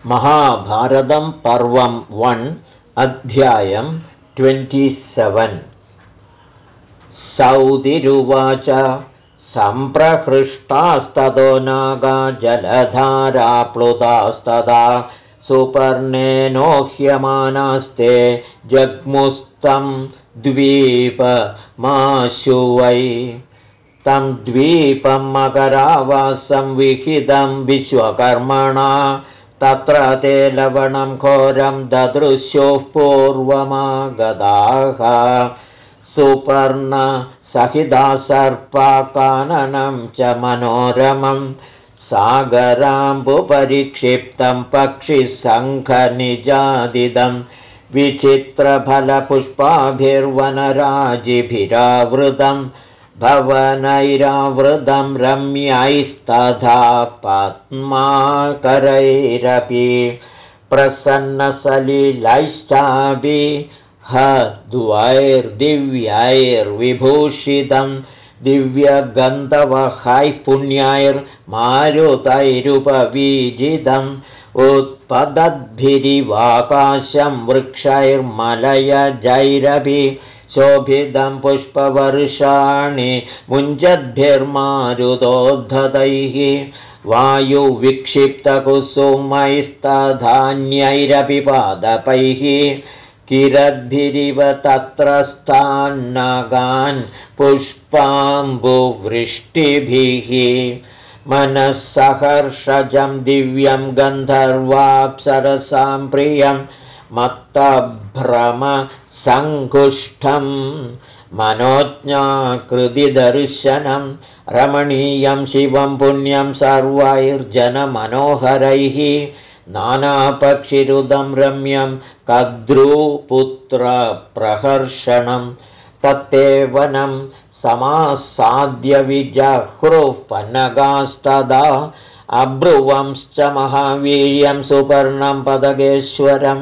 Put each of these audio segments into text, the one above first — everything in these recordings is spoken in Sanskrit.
महाभारतं पर्वं 1 अध्यायं 27। सौतिरुवाच सम्प्रहृष्टास्ततो नागा जलधाराप्लुतास्तदा सुपर्णेनोह्यमानास्ते जग्मुस्तं द्वीपमाशु वै तं द्वीपं मकरावासं विहितं विश्वकर्मणा तत्र ते लवणं घोरं ददृश्योः पूर्वमागताः सुपर्णसहिता सर्पाकाननं च मनोरमं सागराम्बुपरिक्षिप्तं पक्षिसङ्घनिजादिदं विचित्रफलपुष्पाभिर्वनराजिभिरावृतं भवनैरावृतं रम्यैस्तथा पद्माकरैरपि प्रसन्नसलिलैश्चाभिहद्वैर्दिव्यैर्विभूषितं दिव्यगन्धवहैः पुण्यैर्मारुतैरुपवीजितम् उत्पदद्भिरिवाकाशं वृक्षैर्मलयजैरपि शोभितं पुष्पवर्षाणि मुञ्जद्भिर्मारुतोद्धतैः वायुविक्षिप्तकुसुमैस्तधान्यैरपि पादपैः किरद्भिरिव तत्र स्थान्नागान् पुष्पाम्बुवृष्टिभिः मनःसहर्षजं दिव्यं गन्धर्वाप्सरसां प्रियं मत्तभ्रमसङ्कुष्ठं मनोज्ञाकृतिदर्शनं रमणीयं शिवं पुण्यं सर्वैर्जनमनोहरैः नानापक्षिरुदं रम्यं कद्रूपुत्रप्रहर्षणं तत्ते वनं समासाद्य विजह्रुः पन्नगास्तदा अब्रुवंश्च महावीर्यं सुपर्णं पदगेश्वरं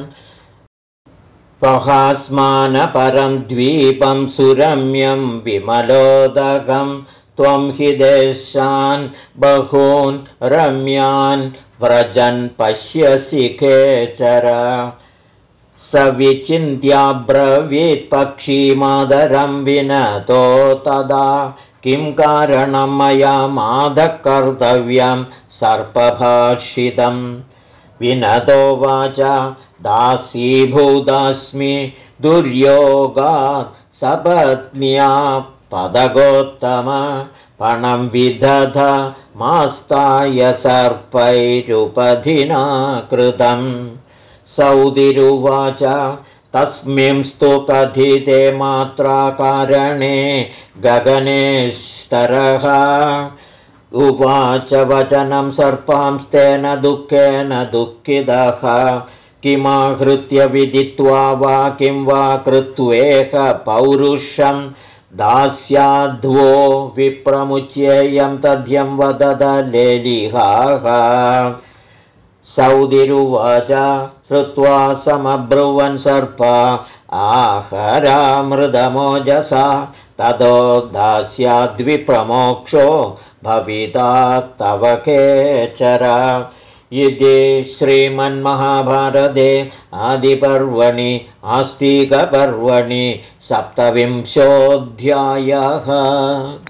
स्वहास्मानपरं द्वीपं सुरम्यं विमलोदकं त्वं हि देशान् बहून् रम्यान् व्रजन् पश्यसि खेचर स विचिन्त्याब्रवीत् पक्षीमादरं विनतो तदा किं कारणं मया मादकर्तव्यं सर्पभाषितं विनतो वाचा दासीभूतास्मि दुर्योगात् सपत्न्या पदगोत्तम पणं विदध मास्ताय सर्पैरुपधिना कृतम् सौतिरुवाच तस्मिंस्तु कथिते मात्राकारणे गगनेस्तरः उवाच वचनं सर्पांस्तेन दुःखेन दुःखितः किमाहृत्य विदित्वा वा किं वा कृत्वेह पौरुषं दास्याध्वो विप्रमुच्येयं तद्यं वदद लेलिहाः सौतिरुवाच श्रुत्वा समब्रुवन् सर्प आहरामृतमोजसा ततो दास्याद्विप्रमोक्षो भविता तव केचर इति श्रीमन्महाभारते आदिपर्वणि आस्तिकपर्वणि 27 अध्यायः।